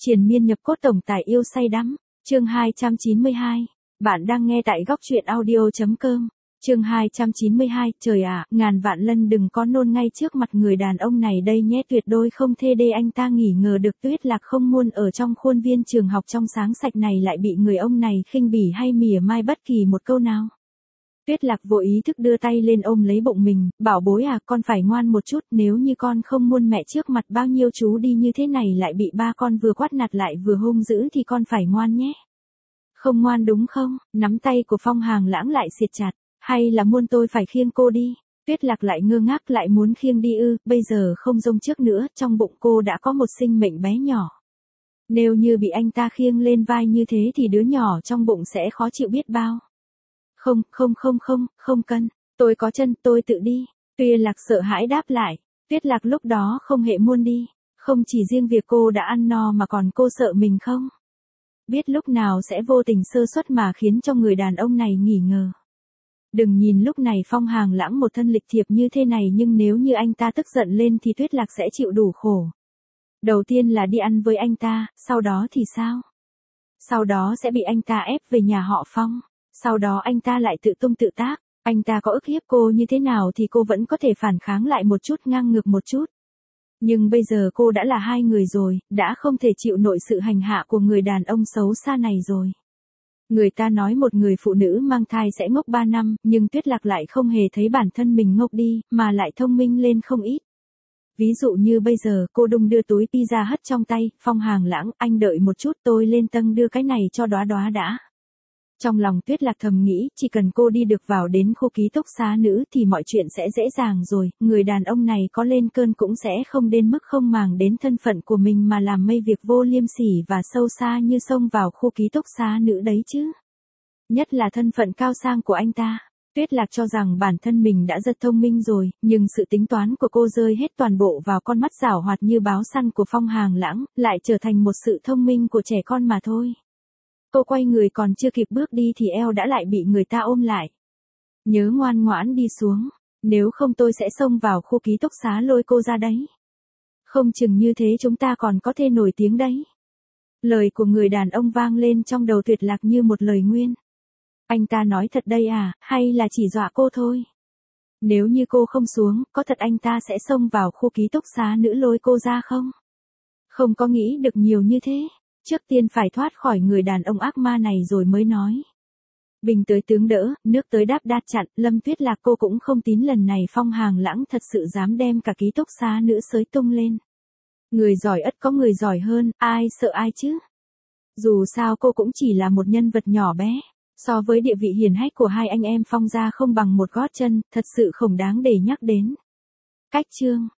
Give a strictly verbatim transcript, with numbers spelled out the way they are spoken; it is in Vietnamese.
Triền miên nhập cốt tổng tài yêu say đắm. Chương hai trăm chín mươi hai. Bạn đang nghe tại góc truyện audio.com. Chương hai trăm chín mươi hai. Trời ạ, ngàn vạn lần đừng có nôn ngay trước mặt người đàn ông này đây nhé, tuyệt đối không thê đê. Anh ta nghỉ ngờ được Tuyết Lạc không muôn ở trong khuôn viên trường học trong sáng sạch này lại bị người ông này khinh bỉ hay mỉa mai bất kỳ một câu nào. Tuyết Lạc vô ý thức đưa tay lên ôm lấy bụng mình, bảo bối à, con phải ngoan một chút, nếu như con không muôn mẹ trước mặt bao nhiêu chú đi như thế này lại bị ba con vừa quát nạt lại vừa hung dữ thì con phải ngoan nhé. Không ngoan đúng không? Nắm tay của Phong Hàng Lãng lại siết chặt, hay là muôn tôi phải khiêng cô đi? Tuyết Lạc lại ngơ ngác, lại muốn khiêng đi ư? Bây giờ không giống trước nữa, trong bụng cô đã có một sinh mệnh bé nhỏ. Nếu như bị anh ta khiêng lên vai như thế thì đứa nhỏ trong bụng sẽ khó chịu biết bao. Không, không không không, không cần, tôi có chân, tôi tự đi. Tuyết Lạc sợ hãi đáp lại. Tuyết Lạc lúc đó không hề muốn đi. Không chỉ riêng việc cô đã ăn no mà còn cô sợ mình không biết lúc nào sẽ vô tình sơ suất mà khiến cho người đàn ông này nghỉ ngờ. Đừng nhìn lúc này Phong Hàng Lãng một thân lịch thiệp như thế này, nhưng nếu như anh ta tức giận lên thì Tuyết Lạc sẽ chịu đủ khổ. Đầu tiên là đi ăn với anh ta, sau đó thì sao? Sau đó sẽ bị anh ta ép về nhà họ Phong. Sau đó anh ta lại tự tung tự tác, anh ta có ức hiếp cô như thế nào thì cô vẫn có thể phản kháng lại một chút, ngang ngược một chút. Nhưng bây giờ cô đã là hai người rồi, đã không thể chịu nổi sự hành hạ của người đàn ông xấu xa này rồi. Người ta nói một người phụ nữ mang thai sẽ ngốc ba năm, nhưng Tuyết Lạc lại không hề thấy bản thân mình ngốc đi, mà lại thông minh lên không ít. Ví dụ như bây giờ cô đung đưa túi pizza hất trong tay, Phong Hàng Lãng, anh đợi một chút, tôi lên tầng đưa cái này cho Đóa Đóa đã. Trong lòng Tuyết Lạc thầm nghĩ, chỉ cần cô đi được vào đến khu ký túc xá nữ thì mọi chuyện sẽ dễ dàng rồi, người đàn ông này có lên cơn cũng sẽ không đến mức không màng đến thân phận của mình mà làm mây việc vô liêm sỉ và sâu xa như xông vào khu ký túc xá nữ đấy chứ. Nhất là thân phận cao sang của anh ta. Tuyết Lạc cho rằng bản thân mình đã rất thông minh rồi, nhưng sự tính toán của cô rơi hết toàn bộ vào con mắt giảo hoạt như báo săn của Phong Hàng Lãng, lại trở thành một sự thông minh của trẻ con mà thôi. Cô quay người còn chưa kịp bước đi thì eo đã lại bị người ta ôm lại. Nhớ ngoan ngoãn đi xuống, nếu không tôi sẽ xông vào khu ký túc xá lôi cô ra đấy. Không chừng như thế chúng ta còn có thể nổi tiếng đấy. Lời của người đàn ông vang lên trong đầu Tuyết Lạc như một lời nguyên. Anh ta nói thật đây à, hay là chỉ dọa cô thôi? Nếu như cô không xuống, có thật anh ta sẽ xông vào khu ký túc xá nữ lôi cô ra không? Không có nghĩ được nhiều như thế. Trước tiên phải thoát khỏi người đàn ông ác ma này rồi mới nói. Bình tới tướng đỡ, nước tới đáp đát chặn, Lâm Tuyết Lạc cô cũng không tin lần này Phong Hàng Lãng thật sự dám đem cả ký túc xá nữ xới tung lên. Người giỏi ắt có người giỏi hơn, ai sợ ai chứ? Dù sao cô cũng chỉ là một nhân vật nhỏ bé, so với địa vị hiển hách của hai anh em Phong gia không bằng một gót chân, thật sự không đáng để nhắc đến. Cách chương